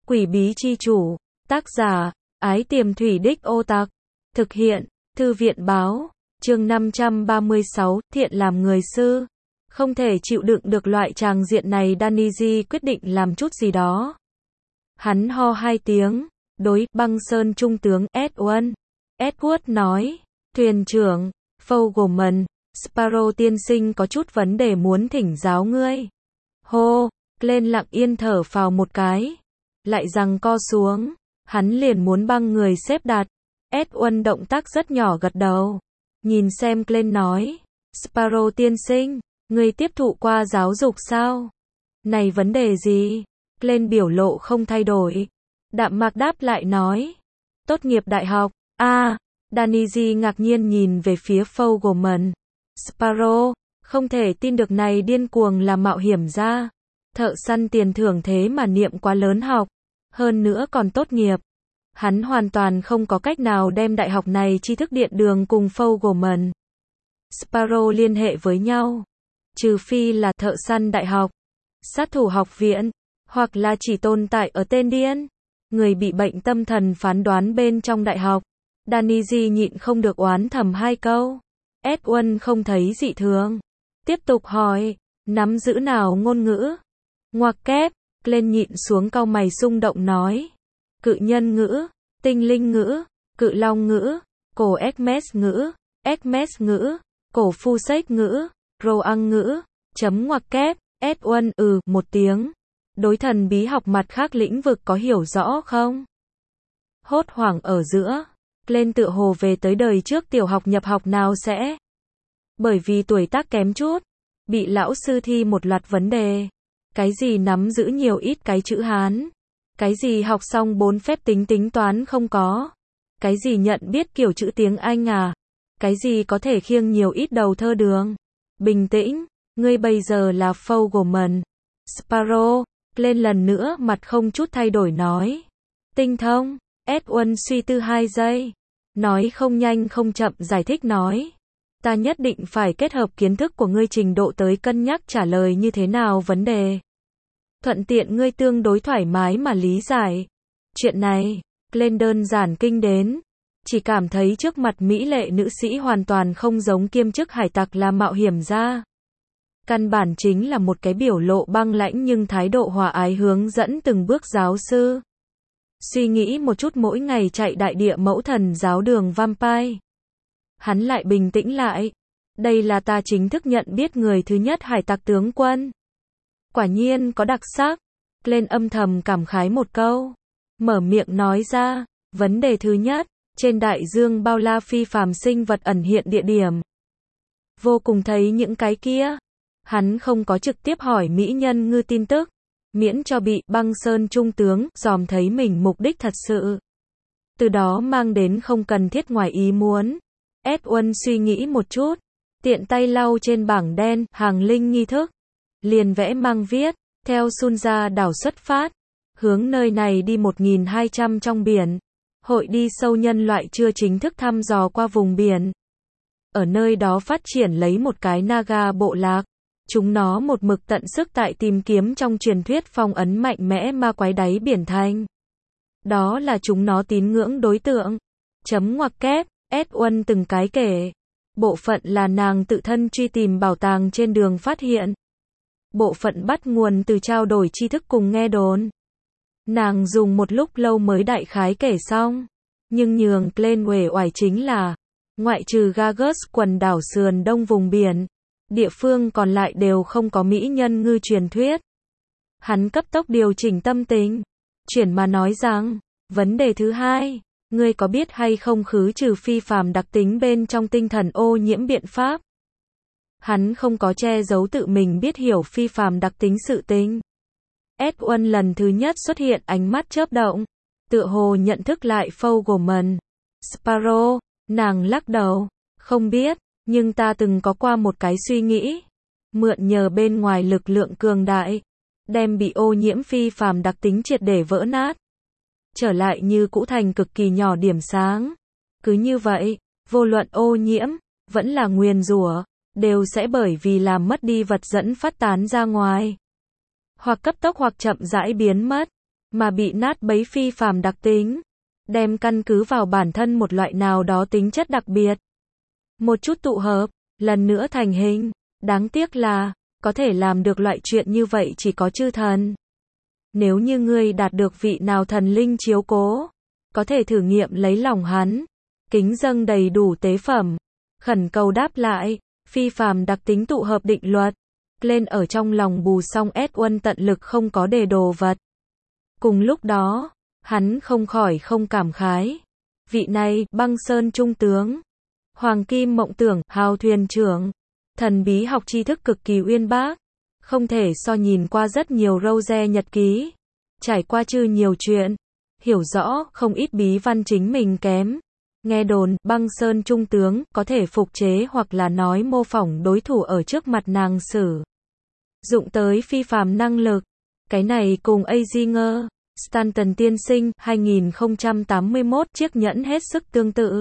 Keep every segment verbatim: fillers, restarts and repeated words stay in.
Quỷ bí chi chủ, tác giả, Ái Tiềm Thủy Đích Ô Tặc, thực hiện, Thư viện báo, chương năm trăm ba mươi sáu, thiện làm người sư. Không thể chịu đựng được loại tràng diện này, Danny quyết định làm chút gì đó. Hắn ho hai tiếng, đối Băng Sơn Trung tướng Edward, Edward nói, thuyền trưởng, Fogelman, Sparrow tiên sinh có chút vấn đề muốn thỉnh giáo ngươi. Hô, lên lặng yên thở phào một cái, lại giằng co xuống, hắn liền muốn băng người xếp đặt. Edward động tác rất nhỏ gật đầu, nhìn xem Glenn nói, Sparrow tiên sinh, ngươi tiếp thụ qua giáo dục sao? Này vấn đề gì? Glenn biểu lộ không thay đổi, đạm mạc đáp lại nói, tốt nghiệp đại học. A, à, Danny ngạc nhiên nhìn về phía Fogelman. Sparrow, không thể tin được này điên cuồng là mạo hiểm ra. Thợ săn tiền thưởng thế mà niệm quá lớn học, hơn nữa còn tốt nghiệp. Hắn hoàn toàn không có cách nào đem đại học này tri thức điện đường cùng Fogelman, Sparrow liên hệ với nhau. Trừ phi là thợ săn đại học, sát thủ học viện, hoặc là chỉ tồn tại ở tên điên, người bị bệnh tâm thần phán đoán bên trong đại học. Danny nhịn không được oán thầm hai câu. Edward không thấy dị thường, tiếp tục hỏi, nắm giữ nào ngôn ngữ? Ngoặc kép, lên nhịn xuống cau mày xung động nói, cự nhân ngữ, tinh linh ngữ, cự long ngữ, cổ Esmes ngữ, Esmes ngữ, cổ phu sách ngữ, Roang ngữ, chấm ngoặc kép. Edward ừ một tiếng, đối thần bí học mặt khác lĩnh vực có hiểu rõ không? Hốt hoảng ở giữa, lên tựa hồ về tới đời trước tiểu học nhập học nào sẽ. Bởi vì tuổi tác kém chút, bị lão sư thi một loạt vấn đề. Cái gì nắm giữ nhiều ít cái chữ Hán? Cái gì học xong bốn phép tính tính toán không có? Cái gì nhận biết kiểu chữ tiếng Anh à? Cái gì có thể khiêng nhiều ít đầu thơ đường? Bình tĩnh, ngươi bây giờ là Fogelman. Sparrow, lên lần nữa mặt không chút thay đổi nói. Tinh thông, Edward suy tư hai giây. Nói không nhanh không chậm giải thích nói. Ta nhất định phải kết hợp kiến thức của ngươi trình độ tới cân nhắc trả lời như thế nào vấn đề. Thuận tiện ngươi tương đối thoải mái mà lý giải. Chuyện này, lên đơn giản kinh đến. Chỉ cảm thấy trước mặt mỹ lệ nữ sĩ hoàn toàn không giống kiêm chức hải tặc là mạo hiểm ra. Căn bản chính là một cái biểu lộ băng lãnh nhưng thái độ hòa ái hướng dẫn từng bước giáo sư. Suy nghĩ một chút mỗi ngày chạy đại địa mẫu thần giáo đường Vampire. Hắn lại bình tĩnh lại. Đây là ta chính thức nhận biết người thứ nhất hải tặc tướng quân. Quả nhiên có đặc sắc. Lên âm thầm cảm khái một câu. Mở miệng nói ra, vấn đề thứ nhất, trên đại dương bao la phi phàm sinh vật ẩn hiện địa điểm. Vô cùng thấy những cái kia. Hắn không có trực tiếp hỏi mỹ nhân ngư tin tức, miễn cho bị Băng Sơn Trung tướng dòm thấy mình mục đích thật sự. Từ đó mang đến không cần thiết ngoài ý muốn. Edward suy nghĩ một chút, tiện tay lau trên bảng đen, hàng linh nghi thức. Liền vẽ mang viết, theo Sunja đảo xuất phát, hướng nơi này đi một nghìn hai trăm trong biển. Hội đi sâu nhân loại chưa chính thức thăm dò qua vùng biển. Ở nơi đó phát triển lấy một cái Naga bộ lạc. Chúng nó một mực tận sức tại tìm kiếm trong truyền thuyết phong ấn mạnh mẽ ma quái đáy biển thành. Đó là chúng nó tín ngưỡng đối tượng. Chấm ngoặc kép, Edward từng cái kể. Bộ phận là nàng tự thân truy tìm bảo tàng trên đường phát hiện. Bộ phận bắt nguồn từ trao đổi tri thức cùng nghe đồn. Nàng dùng một lúc lâu mới đại khái kể xong. Nhưng nhường Glenn uể oải chính là, ngoại trừ Gagus quần đảo sườn đông vùng biển, địa phương còn lại đều không có mỹ nhân ngư truyền thuyết. Hắn cấp tốc điều chỉnh tâm tình, chuyển mà nói rằng, vấn đề thứ hai, ngươi có biết hay không khứ trừ phi phàm đặc tính bên trong tinh thần ô nhiễm biện pháp? Hắn không có che giấu tự mình biết hiểu phi phàm đặc tính sự tình. Edward lần thứ nhất xuất hiện ánh mắt chớp động, tựa hồ nhận thức lại Fogelman. Sparrow, nàng lắc đầu, không biết. Nhưng ta từng có qua một cái suy nghĩ, mượn nhờ bên ngoài lực lượng cường đại, đem bị ô nhiễm phi phàm đặc tính triệt để vỡ nát, trở lại như cũ thành cực kỳ nhỏ điểm sáng. Cứ như vậy, vô luận ô nhiễm, vẫn là nguyền rủa, đều sẽ bởi vì làm mất đi vật dẫn phát tán ra ngoài, hoặc cấp tốc hoặc chậm rãi biến mất. mà bị nát bấy phi phàm đặc tính, đem căn cứ vào bản thân một loại nào đó tính chất đặc biệt. Một chút tụ hợp, lần nữa thành hình. Đáng tiếc là, có thể làm được loại chuyện như vậy chỉ có chư thần. Nếu như ngươi đạt được vị nào thần linh chiếu cố, có thể thử nghiệm lấy lòng hắn, kính dâng đầy đủ tế phẩm, khẩn cầu đáp lại, phi phàm đặc tính tụ hợp định luật, lên ở trong lòng bù xong ét uân tận lực không có để đồ vật. Cùng lúc đó, hắn không khỏi không cảm khái. Vị này, băng sơn trung tướng, hoàng kim mộng tưởng, hào thuyền trưởng, thần bí học tri thức cực kỳ uyên bác, không thể so nhìn qua rất nhiều rose nhật ký, trải qua chư nhiều chuyện, hiểu rõ không ít bí văn chính mình kém. Nghe đồn, băng sơn trung tướng, có thể phục chế hoặc là nói mô phỏng đối thủ ở trước mặt nàng sử dụng tới phi phàm năng lực. Cái này cùng Azinger, Stanton tiên sinh, hai nghìn không trăm tám mươi mốt chiếc nhẫn hết sức tương tự.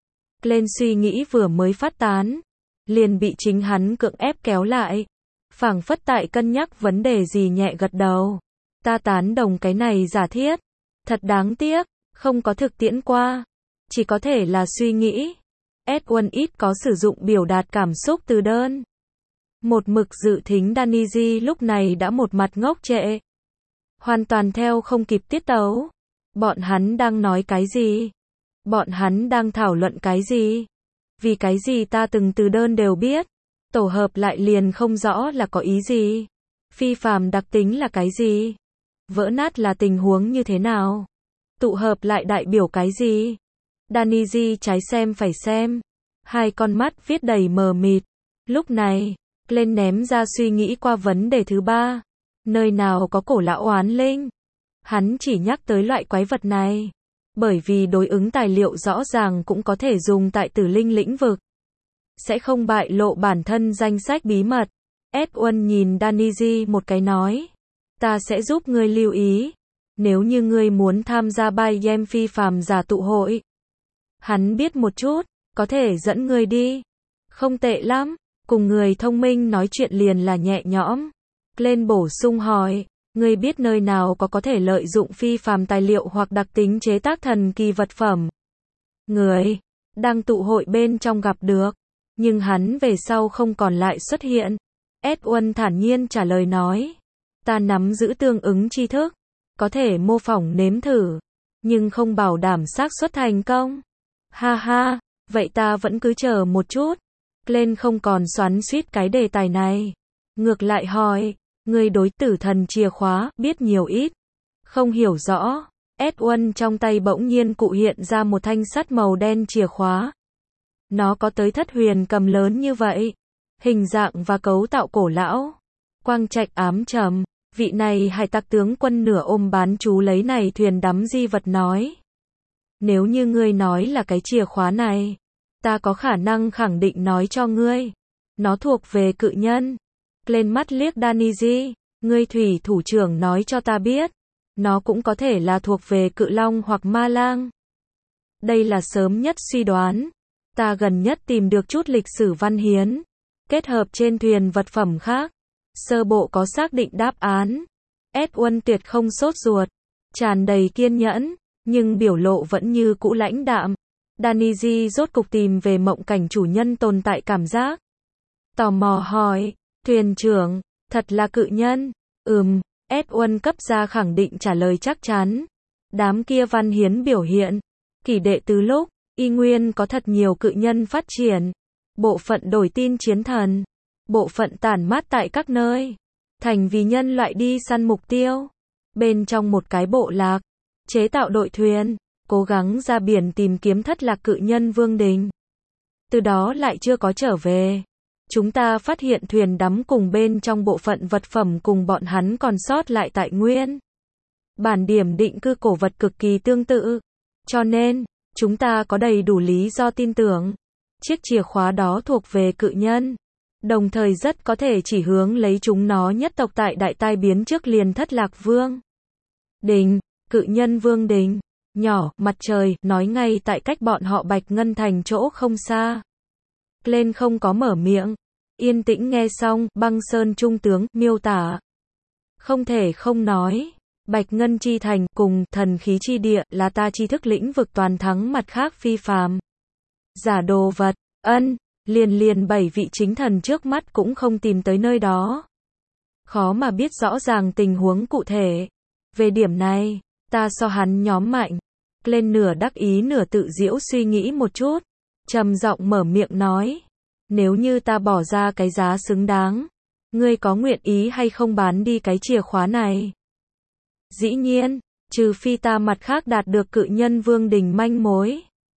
Lên suy nghĩ vừa mới phát tán, liền bị chính hắn cưỡng ép kéo lại. Phảng phất tại cân nhắc vấn đề gì nhẹ gật đầu. Ta tán đồng cái này giả thiết. Thật đáng tiếc, không có thực tiễn qua. Chỉ có thể là suy nghĩ. ét uân ít có sử dụng biểu đạt cảm xúc từ đơn. Một mực dự thính Daniji lúc này đã một mặt ngốc trệ. Hoàn toàn theo không kịp tiết tấu. Bọn hắn đang nói cái gì? Bọn hắn đang thảo luận cái gì? Vì cái gì ta từng từ đơn đều biết, tổ hợp lại liền không rõ là có ý gì? Phi phàm đặc tính là cái gì? Vỡ nát là tình huống như thế nào? Tụ hợp lại đại biểu cái gì? Daniji trái xem phải xem. Hai con mắt viết đầy mờ mịt. Lúc này, lên ném ra suy nghĩ qua vấn đề thứ ba. Nơi nào có cổ lão oán linh? Hắn chỉ nhắc tới loại quái vật này. Bởi vì đối ứng tài liệu rõ ràng cũng có thể dùng tại tử linh lĩnh vực. Sẽ không bại lộ bản thân danh sách bí mật. ét uân nhìn Daniji một cái nói. Ta sẽ giúp ngươi lưu ý. Nếu như ngươi muốn tham gia Bai Yem phi phàm giả tụ hội. Hắn biết một chút, có thể dẫn ngươi đi. Không tệ lắm, cùng người thông minh nói chuyện liền là nhẹ nhõm. Lên bổ sung hỏi. Ngươi biết nơi nào có có thể lợi dụng phi phàm tài liệu hoặc đặc tính chế tác thần kỳ vật phẩm? Người đang tụ hội bên trong gặp được, nhưng hắn về sau không còn lại xuất hiện. ét uân thản nhiên trả lời nói, ta nắm giữ tương ứng tri thức, có thể mô phỏng nếm thử, nhưng không bảo đảm xác suất thành công. Ha ha, vậy ta vẫn cứ chờ một chút. Glenn không còn xoắn xuýt cái đề tài này, ngược lại hỏi. Người đối tử thần chìa khóa, biết nhiều ít. Không hiểu rõ. ét uân trong tay bỗng nhiên cụ hiện ra một thanh sắt màu đen chìa khóa. Nó có tới thất huyền cầm lớn như vậy. Hình dạng và cấu tạo cổ lão. Quang trạch ám trầm. Vị này hải tặc tướng quân nửa ôm bán chú lấy này thuyền đắm di vật nói. Nếu như ngươi nói là cái chìa khóa này, ta có khả năng khẳng định nói cho ngươi. Nó thuộc về cự nhân. Lên mắt liếc Daniji, ngươi thủy thủ trưởng nói cho ta biết, nó cũng có thể là thuộc về cự long hoặc ma lang. Đây là sớm nhất suy đoán, ta gần nhất tìm được chút lịch sử văn hiến, kết hợp trên thuyền vật phẩm khác, sơ bộ có xác định đáp án. ét uân tuyệt không sốt ruột, tràn đầy kiên nhẫn, nhưng biểu lộ vẫn như cũ lãnh đạm. Daniji rốt cục tìm về mộng cảnh chủ nhân tồn tại cảm giác. Tò mò hỏi. Thuyền trưởng, thật là cự nhân. Ừm, ét uân cấp ra khẳng định trả lời chắc chắn. Đám kia văn hiến biểu hiện. Kỷ đệ từ lúc, y nguyên có thật nhiều cự nhân phát triển. Bộ phận đổi tin chiến thần. Bộ phận tản mát tại các nơi. Thành vì nhân loại đi săn mục tiêu. Bên trong một cái bộ lạc. Chế tạo đội thuyền. Cố gắng ra biển tìm kiếm thất lạc cự nhân Vương Đình. Từ đó lại chưa có trở về. Chúng ta phát hiện thuyền đắm cùng bên trong bộ phận vật phẩm cùng bọn hắn còn sót lại tại nguyên bản điểm định cư cổ vật cực kỳ tương tự. Cho nên, chúng ta có đầy đủ lý do tin tưởng, chiếc chìa khóa đó thuộc về cự nhân. Đồng thời rất có thể chỉ hướng lấy chúng nó nhất tộc tại đại tai biến trước liền thất lạc Vương Đình, cự nhân Vương Đình. Nhỏ, mặt trời, nói ngay tại cách bọn họ Bạch Ngân Thành chỗ không xa. Lên không có mở miệng. Yên tĩnh nghe xong, băng sơn trung tướng, miêu tả. Không thể không nói. Bạch Ngân chi thành, cùng, thần khí chi địa, là ta tri thức lĩnh vực toàn thắng mặt khác phi phàm. Giả đồ vật, ân, liền liền bảy vị chính thần trước mắt cũng không tìm tới nơi đó. Khó mà biết rõ ràng tình huống cụ thể. Về điểm này, ta so hắn nhóm mạnh. Lên nửa đắc ý nửa tự giễu suy nghĩ một chút. Trầm giọng mở miệng nói. Nếu như ta bỏ ra cái giá xứng đáng, ngươi có nguyện ý hay không bán đi cái chìa khóa này? Dĩ nhiên, trừ phi ta mặt khác đạt được cự nhân vương đình manh mối.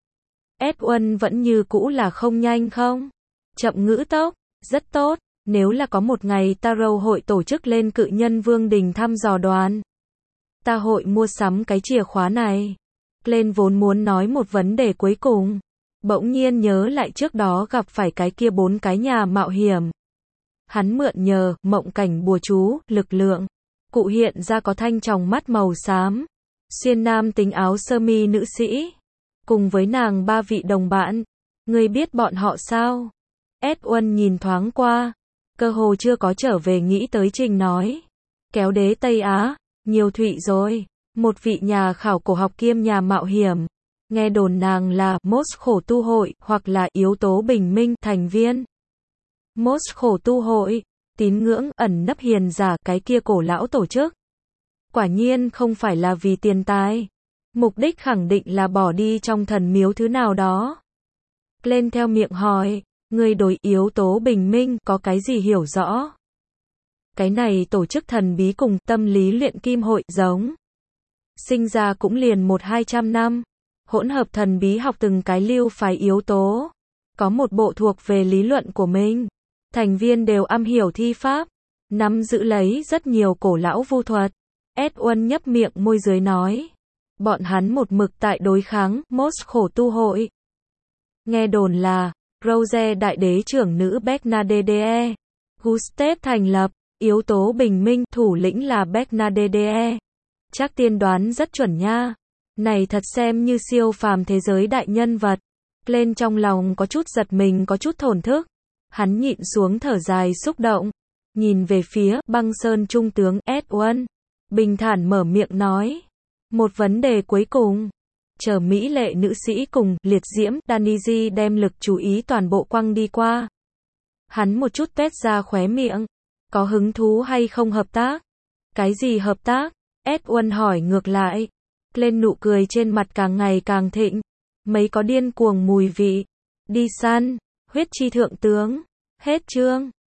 ét một vẫn như cũ là không nhanh không? Chậm ngữ tốc, rất tốt. Nếu là có một ngày Tarot hội tổ chức lên cự nhân vương đình thăm dò đoàn, ta hội mua sắm cái chìa khóa này. Lên vốn muốn nói một vấn đề cuối cùng, bỗng nhiên nhớ lại trước đó gặp phải cái kia bốn cái nhà mạo hiểm. Hắn mượn nhờ mộng cảnh bùa chú, lực lượng, cụ hiện ra có thanh tròng mắt màu xám, xuyên nam tính áo sơ mi nữ sĩ, cùng với nàng ba vị đồng bạn. Ngươi biết bọn họ sao? ét một nhìn thoáng qua, cơ hồ chưa có trở về nghĩ tới trình nói. Kéo đế Tây Á, nhiều thụy rồi, một vị nhà khảo cổ học kiêm nhà mạo hiểm. Nghe đồn nàng là Mốt khổ tu hội, hoặc là yếu tố bình minh, thành viên. Mốt khổ tu hội, tín ngưỡng, ẩn nấp hiền giả, cái kia cổ lão tổ chức. Quả nhiên không phải là vì tiền tài. Mục đích khẳng định là bỏ đi trong thần miếu thứ nào đó. Lên theo miệng hỏi, người đối yếu tố bình minh có cái gì hiểu rõ? Cái này tổ chức thần bí cùng tâm lý luyện kim hội giống. Sinh ra cũng liền một hai trăm năm. Hỗn hợp thần bí học từng cái lưu phái yếu tố. Có một bộ thuộc về lý luận của mình. Thành viên đều am hiểu thi pháp. Nắm giữ lấy rất nhiều cổ lão vu thuật. ét một nhấp miệng môi dưới nói. Bọn hắn một mực tại đối kháng, Mốt khổ tu hội. Nghe đồn là, Rose đại đế trưởng nữ Bernadette Gustave thành lập, yếu tố bình minh, thủ lĩnh là Bernadette. Chắc tiên đoán rất chuẩn nha. Này thật xem như siêu phàm thế giới đại nhân vật. Lên trong lòng có chút giật mình, có chút thổn thức. Hắn nhịn xuống thở dài xúc động. Nhìn về phía băng sơn trung tướng ét một. Bình thản mở miệng nói. Một vấn đề cuối cùng. Chờ mỹ lệ nữ sĩ cùng liệt diễm Daniji đem lực chú ý toàn bộ quăng đi qua. Hắn một chút tuét ra khóe miệng. Có hứng thú hay không hợp tác? Cái gì hợp tác? ét một hỏi ngược lại. Lên nụ cười trên mặt càng ngày càng thịnh. Mấy có điên cuồng mùi vị. Đi săn. Huyết chi thượng tướng. Hết chương.